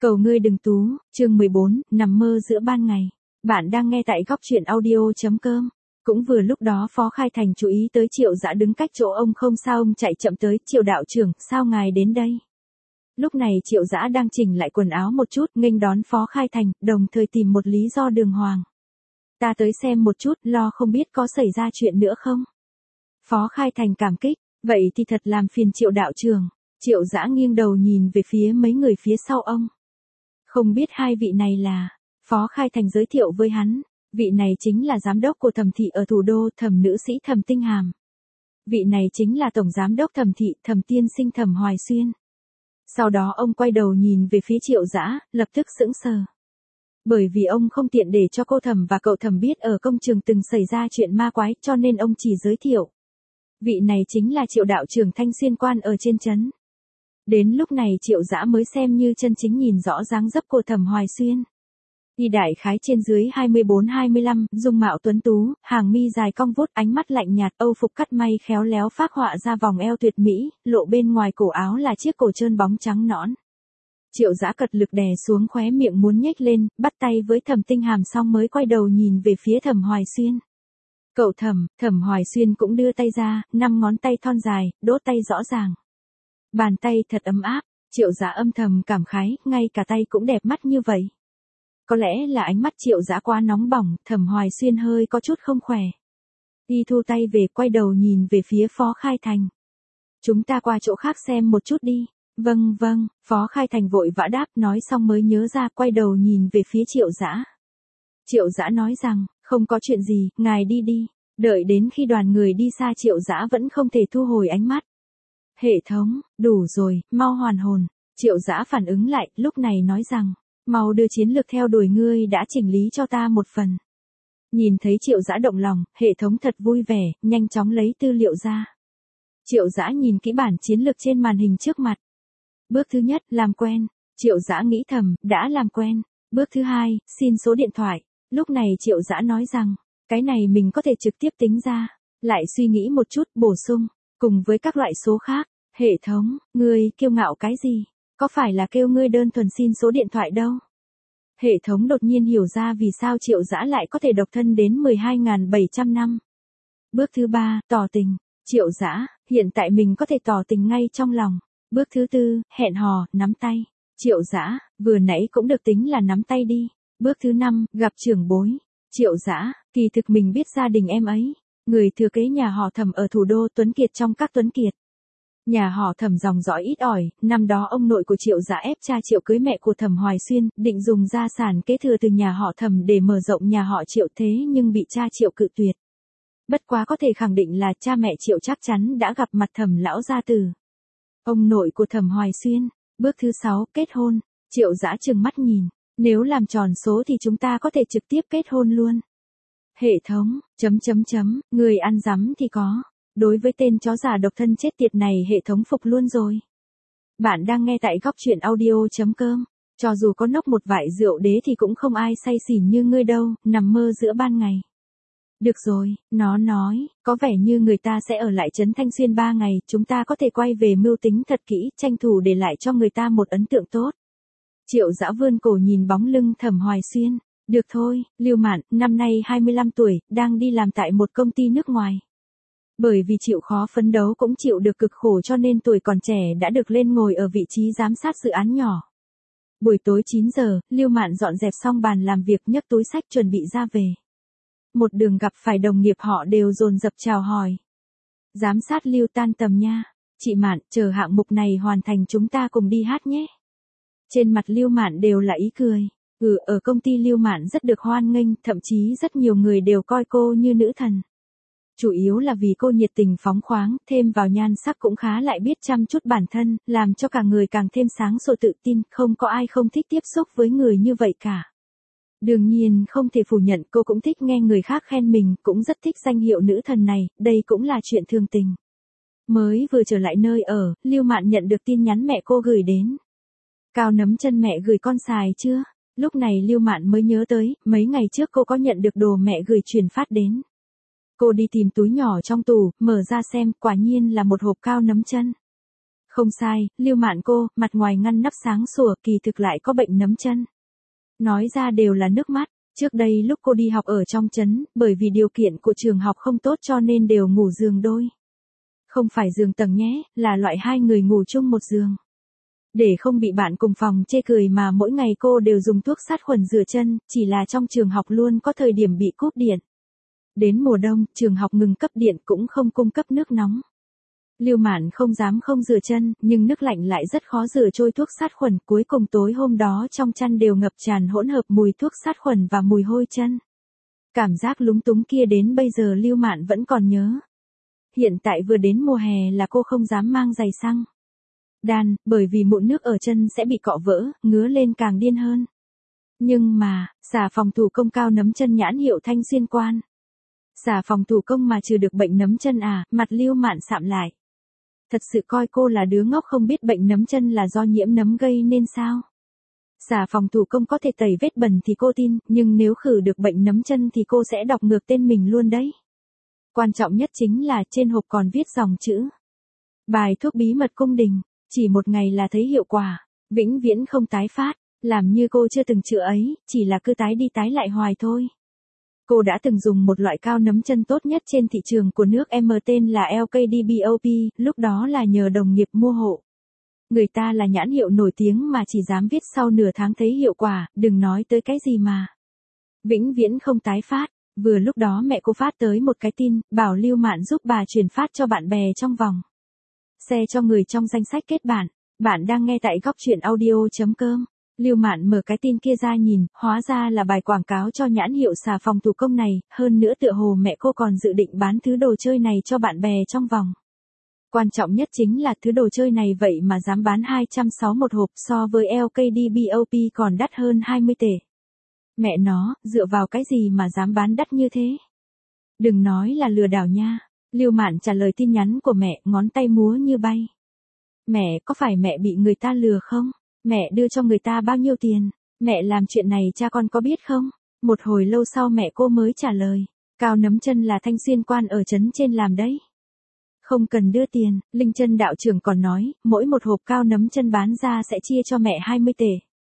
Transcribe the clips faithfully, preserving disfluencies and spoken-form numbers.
Cầu ngươi đừng tú, chương mười bốn, nằm mơ giữa ban ngày. Bạn đang nghe tại góc truyện audio.com. Cũng vừa lúc đó Phó Khai Thành chú ý tới Triệu Dã đứng cách chỗ ông không sao, ông chạy chậm tới, Triệu đạo trưởng, sao ngài đến đây? Lúc này Triệu Dã đang chỉnh lại quần áo một chút, nghênh đón Phó Khai Thành, đồng thời tìm một lý do đường hoàng. Ta tới xem một chút, lo không biết có xảy ra chuyện nữa không? Phó Khai Thành cảm kích, vậy thì thật làm phiền Triệu đạo trưởng. Triệu Dã nghiêng đầu nhìn về phía mấy người phía sau ông. Không biết hai vị này là, Phó Khai Thành giới thiệu với hắn, vị này chính là giám đốc của Thẩm thị ở thủ đô, Thẩm nữ sĩ Thẩm Tinh Hàm. Vị này chính là tổng giám đốc Thẩm thị, Thẩm tiên sinh Thẩm Hoài Xuyên. Sau đó ông quay đầu nhìn về phía Triệu Dã, lập tức sững sờ. Bởi vì ông không tiện để cho cô Thẩm và cậu Thẩm biết ở công trường từng xảy ra chuyện ma quái, cho nên ông chỉ giới thiệu. Vị này chính là Triệu đạo trưởng Thanh Xuyên quan ở trên trấn. Đến lúc này Triệu Dã mới xem như chân chính nhìn rõ dáng dấp của Thẩm Hoài Xuyên. Y đại khái trên dưới hai mươi bốn hai mươi lăm, dung mạo tuấn tú, hàng mi dài cong vút, ánh mắt lạnh nhạt, âu phục cắt may khéo léo phác họa ra vòng eo tuyệt mỹ, lộ bên ngoài cổ áo là chiếc cổ trơn bóng trắng nõn. Triệu Dã cật lực đè xuống khóe miệng muốn nhếch lên, bắt tay với Thẩm Tinh Hàm xong mới quay đầu nhìn về phía Thẩm Hoài Xuyên. Cậu Thẩm, Thẩm Hoài Xuyên cũng đưa tay ra, năm ngón tay thon dài, đốt tay rõ ràng. Bàn tay thật ấm áp, Triệu Dã âm thầm cảm khái, ngay cả tay cũng đẹp mắt như vậy. Có lẽ là ánh mắt Triệu Dã quá nóng bỏng, Thẩm Hoài Xuyên hơi có chút không khỏe. Y thu tay về, quay đầu nhìn về phía Phó Khai Thành. Chúng ta qua chỗ khác xem một chút đi. Vâng vâng, Phó Khai Thành vội vã đáp, nói xong mới nhớ ra, quay đầu nhìn về phía Triệu Dã. Triệu Dã nói rằng, không có chuyện gì, ngài đi đi. Đợi đến khi đoàn người đi xa Triệu Dã vẫn không thể thu hồi ánh mắt. Hệ thống, đủ rồi, mau hoàn hồn. Triệu Dã phản ứng lại, lúc này nói rằng, mau đưa chiến lược theo đuổi ngươi đã chỉnh lý cho ta một phần. Nhìn thấy Triệu Dã động lòng, hệ thống thật vui vẻ, nhanh chóng lấy tư liệu ra. Triệu Dã nhìn kỹ bản chiến lược trên màn hình trước mặt. Bước thứ nhất, làm quen. Triệu Dã nghĩ thầm, đã làm quen. Bước thứ hai, xin số điện thoại. Lúc này Triệu Dã nói rằng, cái này mình có thể trực tiếp tính ra. Lại suy nghĩ một chút, bổ sung, cùng với các loại số khác. Hệ thống, ngươi kiêu ngạo cái gì? Có phải là kêu ngươi đơn thuần xin số điện thoại đâu? Hệ thống đột nhiên hiểu ra vì sao Triệu Dã lại có thể độc thân đến mười hai nghìn bảy trăm năm. Bước thứ ba, tỏ tình. Triệu Dã, hiện tại mình có thể tỏ tình ngay trong lòng. Bước thứ tư, hẹn hò, nắm tay. Triệu Dã, vừa nãy cũng được tính là nắm tay đi. Bước thứ năm, gặp trưởng bối. Triệu Dã, kỳ thực mình biết gia đình em ấy. Người thừa kế nhà họ Thẩm ở thủ đô, Tuấn Kiệt trong các Tuấn Kiệt. Nhà họ Thẩm dòng dõi ít ỏi, năm đó ông nội của Triệu Dã ép cha Triệu cưới mẹ của Thẩm Hoài Xuyên, định dùng gia sản kế thừa từ nhà họ Thẩm để mở rộng nhà họ Triệu, thế nhưng bị cha Triệu cự tuyệt. Bất quá có thể khẳng định là cha mẹ Triệu chắc chắn đã gặp mặt Thẩm lão gia tử. Ông nội của Thẩm Hoài Xuyên. Bước thứ sáu, kết hôn. Triệu Dã trừng mắt nhìn, nếu làm tròn số thì chúng ta có thể trực tiếp kết hôn luôn. Hệ thống, chấm chấm chấm, người ăn dắm thì có. Đối với tên chó già độc thân chết tiệt này hệ thống phục luôn rồi. Bạn đang nghe tại góc truyện audio.com. Cho dù có nốc một vại rượu đế thì cũng không ai say xỉn như ngươi đâu, nằm mơ giữa ban ngày. Được rồi, nó nói, có vẻ như người ta sẽ ở lại trấn Thanh Xuyên ba ngày, chúng ta có thể quay về mưu tính thật kỹ, tranh thủ để lại cho người ta một ấn tượng tốt. Triệu Dã vươn cổ nhìn bóng lưng Thẩm Hoài Xuyên. Được thôi, Lưu Mạn, năm nay hai mươi lăm tuổi, đang đi làm tại một công ty nước ngoài. Bởi vì chịu khó phấn đấu cũng chịu được cực khổ cho nên tuổi còn trẻ đã được lên ngồi ở vị trí giám sát dự án nhỏ. Buổi tối chín giờ, Lưu Mạn dọn dẹp xong bàn làm việc, nhấc túi xách chuẩn bị ra về. Một đường gặp phải đồng nghiệp họ đều dồn dập chào hỏi. Giám sát Lưu tan tầm nha. Chị Mạn, chờ hạng mục này hoàn thành chúng ta cùng đi hát nhé. Trên mặt Lưu Mạn đều là ý cười. Ừ, ở công ty Lưu Mạn rất được hoan nghênh, thậm chí rất nhiều người đều coi cô như nữ thần. Chủ yếu là vì cô nhiệt tình phóng khoáng, thêm vào nhan sắc cũng khá lại biết chăm chút bản thân, làm cho cả người càng thêm sáng sủa tự tin, không có ai không thích tiếp xúc với người như vậy cả. Đương nhiên không thể phủ nhận cô cũng thích nghe người khác khen mình, cũng rất thích danh hiệu nữ thần này, đây cũng là chuyện thường tình. Mới vừa trở lại nơi ở, Lưu Mạn nhận được tin nhắn mẹ cô gửi đến. Cao nấm chân mẹ gửi con xài chưa? Lúc này Lưu Mạn mới nhớ tới, mấy ngày trước cô có nhận được đồ mẹ gửi truyền phát đến. Cô đi tìm túi nhỏ trong tủ, mở ra xem, quả nhiên là một hộp cao nấm chân. Không sai, Lưu Mạn cô, mặt ngoài ngăn nắp sáng sủa, kỳ thực lại có bệnh nấm chân. Nói ra đều là nước mắt. Trước đây lúc cô đi học ở trong trấn, bởi vì điều kiện của trường học không tốt cho nên đều ngủ giường đôi. Không phải giường tầng nhé, là loại hai người ngủ chung một giường. Để không bị bạn cùng phòng chê cười mà mỗi ngày cô đều dùng thuốc sát khuẩn rửa chân, chỉ là trong trường học luôn có thời điểm bị cúp điện. Đến mùa đông, trường học ngừng cấp điện cũng không cung cấp nước nóng. Lưu Mạn không dám không rửa chân, nhưng nước lạnh lại rất khó rửa trôi thuốc sát khuẩn, cuối cùng tối hôm đó trong chăn đều ngập tràn hỗn hợp mùi thuốc sát khuẩn và mùi hôi chân. Cảm giác lúng túng kia đến bây giờ Lưu Mạn vẫn còn nhớ. Hiện tại vừa đến mùa hè là cô không dám mang giày xăng đan, bởi vì mụn nước ở chân sẽ bị cọ vỡ, ngứa lên càng điên hơn. Nhưng mà, xà phòng thủ công cao nấm chân nhãn hiệu Thanh Xuyên Quan. Xà phòng thủ công mà trừ được bệnh nấm chân à, mặt Lưu Mạn sạm lại. Thật sự coi cô là đứa ngốc không biết bệnh nấm chân là do nhiễm nấm gây nên sao. Xà phòng thủ công có thể tẩy vết bẩn thì cô tin, nhưng nếu khử được bệnh nấm chân thì cô sẽ đọc ngược tên mình luôn đấy. Quan trọng nhất chính là trên hộp còn viết dòng chữ. Bài thuốc bí mật cung đình, chỉ một ngày là thấy hiệu quả, vĩnh viễn không tái phát, làm như cô chưa từng chữa ấy, chỉ là cứ tái đi tái lại hoài thôi. Cô đã từng dùng một loại cao nấm chân tốt nhất trên thị trường của nước M tên là L K D B O P, lúc đó là nhờ đồng nghiệp mua hộ. Người ta là nhãn hiệu nổi tiếng mà chỉ dám viết sau nửa tháng thấy hiệu quả, đừng nói tới cái gì mà. Vĩnh viễn không tái phát, vừa lúc đó mẹ cô phát tới một cái tin, bảo Lưu Mạn giúp bà truyền phát cho bạn bè trong vòng. Share cho người trong danh sách kết bạn, bạn đang nghe tại góc truyện audio.com. Lưu Mạn mở cái tin kia ra nhìn, hóa ra là bài quảng cáo cho nhãn hiệu xà phòng thủ công này, hơn nữa tựa hồ mẹ cô còn dự định bán thứ đồ chơi này cho bạn bè trong vòng. Quan trọng nhất chính là thứ đồ chơi này vậy mà dám bán hai trăm sáu mươi một hộp, so với L K D B O P còn đắt hơn hai mươi tệ. Mẹ nó, dựa vào cái gì mà dám bán đắt như thế? Đừng nói là lừa đảo nha. Lưu Mạn trả lời tin nhắn của mẹ, ngón tay múa như bay. Mẹ, có phải mẹ bị người ta lừa không? Mẹ đưa cho người ta bao nhiêu tiền? Mẹ làm chuyện này cha con có biết không? Một hồi lâu sau mẹ cô mới trả lời. Cao nấm chân là Thanh Xuyên Quan ở trấn trên làm đấy. Không cần đưa tiền, Linh Chân đạo trưởng còn nói, mỗi một hộp cao nấm chân bán ra sẽ chia cho mẹ hai mươi tệ.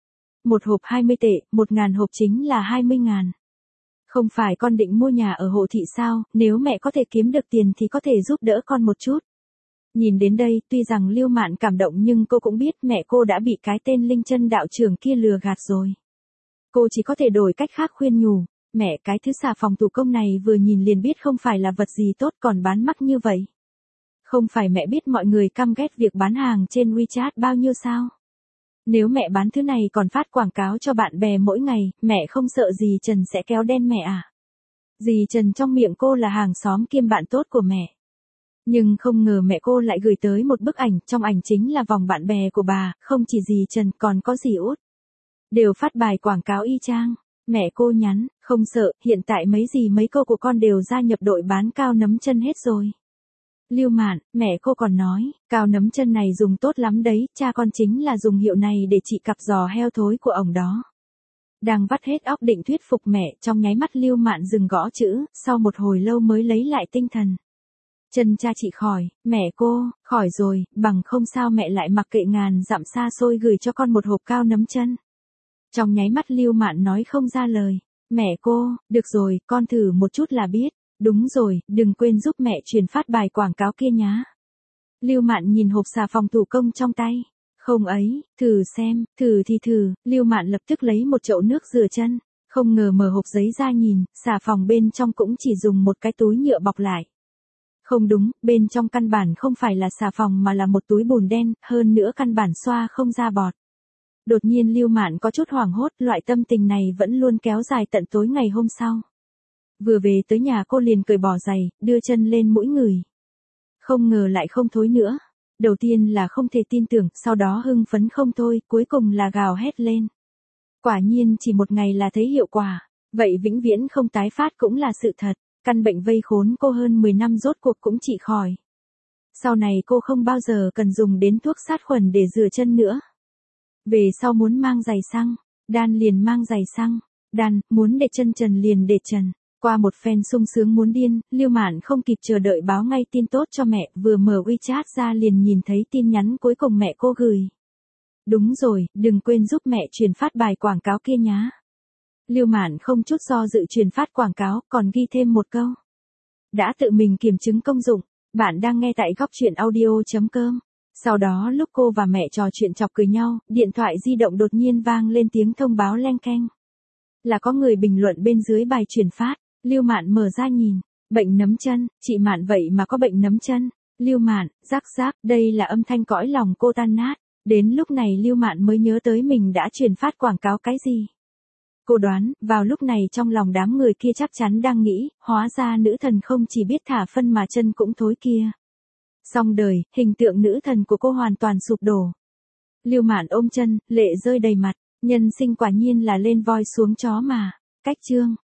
Một hộp hai mươi tệ, một ngàn hộp chính là hai mươi ngàn. Không phải con định mua nhà ở hộ thị sao, nếu mẹ có thể kiếm được tiền thì có thể giúp đỡ con một chút. Nhìn đến đây, tuy rằng Lưu Mạn cảm động nhưng cô cũng biết mẹ cô đã bị cái tên Linh Chân đạo trưởng kia lừa gạt rồi. Cô chỉ có thể đổi cách khác khuyên nhủ, mẹ cái thứ xà phòng thủ công này vừa nhìn liền biết không phải là vật gì tốt còn bán mắc như vậy. Không phải mẹ biết mọi người căm ghét việc bán hàng trên WeChat bao nhiêu sao? Nếu mẹ bán thứ này còn phát quảng cáo cho bạn bè mỗi ngày, mẹ không sợ dì Trần sẽ kéo đen mẹ à? Dì Trần trong miệng cô là hàng xóm kiêm bạn tốt của mẹ. Nhưng không ngờ mẹ cô lại gửi tới một bức ảnh, trong ảnh chính là vòng bạn bè của bà, không chỉ dì Trần còn có dì Út. Đều phát bài quảng cáo y chang. Mẹ cô nhắn, không sợ, hiện tại mấy dì mấy cô của con đều gia nhập đội bán cao nấm chân hết rồi. Lưu Mạn, mẹ cô còn nói, cao nấm chân này dùng tốt lắm đấy, cha con chính là dùng hiệu này để trị cặp giò heo thối của ổng đó. Đang vắt hết óc định thuyết phục mẹ, trong nháy mắt Lưu Mạn dừng gõ chữ, sau một hồi lâu mới lấy lại tinh thần. Chân cha chị khỏi, mẹ cô, khỏi rồi, bằng không sao mẹ lại mặc kệ ngàn dặm xa xôi gửi cho con một hộp cao nấm chân. Trong nháy mắt Lưu Mạn nói không ra lời, mẹ cô, được rồi, con thử một chút là biết. Đúng rồi, đừng quên giúp mẹ truyền phát bài quảng cáo kia nhá. Lưu Mạn nhìn hộp xà phòng thủ công trong tay. Không ấy, thử xem, thử thì thử, Lưu Mạn lập tức lấy một chậu nước rửa chân. Không ngờ mở hộp giấy ra nhìn, xà phòng bên trong cũng chỉ dùng một cái túi nhựa bọc lại. Không đúng, bên trong căn bản không phải là xà phòng mà là một túi bùn đen, hơn nữa căn bản xoa không ra bọt. Đột nhiên Lưu Mạn có chút hoảng hốt, loại tâm tình này vẫn luôn kéo dài tận tối ngày hôm sau. Vừa về tới nhà cô liền cởi bỏ giày, đưa chân lên mũi người. Không ngờ lại không thối nữa. Đầu tiên là không thể tin tưởng, sau đó hưng phấn không thôi, cuối cùng là gào hét lên. Quả nhiên chỉ một ngày là thấy hiệu quả. Vậy vĩnh viễn không tái phát cũng là sự thật. Căn bệnh vây khốn cô hơn mười năm rốt cuộc cũng trị khỏi. Sau này cô không bao giờ cần dùng đến thuốc sát khuẩn để rửa chân nữa. Về sau muốn mang giày xăng, đan liền mang giày xăng. Đan, muốn để chân trần liền để trần. Qua một phen sung sướng muốn điên, Lưu Mạn không kịp chờ đợi báo ngay tin tốt cho mẹ, vừa mở WeChat ra liền nhìn thấy tin nhắn cuối cùng mẹ cô gửi. Đúng rồi, đừng quên giúp mẹ truyền phát bài quảng cáo kia nhá. Lưu Mạn không chút do dự truyền phát quảng cáo, còn ghi thêm một câu. Đã tự mình kiểm chứng công dụng, bạn đang nghe tại góc truyện audio chấm com. Sau đó lúc cô và mẹ trò chuyện chọc cười nhau, điện thoại di động đột nhiên vang lên tiếng thông báo leng keng. Là có người bình luận bên dưới bài truyền phát. Lưu Mạn mở ra nhìn, bệnh nấm chân, chị Mạn vậy mà có bệnh nấm chân. Lưu Mạn, rắc rắc, đây là âm thanh cõi lòng cô tan nát. Đến lúc này Lưu Mạn mới nhớ tới mình đã truyền phát quảng cáo cái gì. Cô đoán, vào lúc này trong lòng đám người kia chắc chắn đang nghĩ, hóa ra nữ thần không chỉ biết thả phân mà chân cũng thối kia. Xong đời, hình tượng nữ thần của cô hoàn toàn sụp đổ. Lưu Mạn ôm chân, lệ rơi đầy mặt, nhân sinh quả nhiên là lên voi xuống chó mà. Cách chương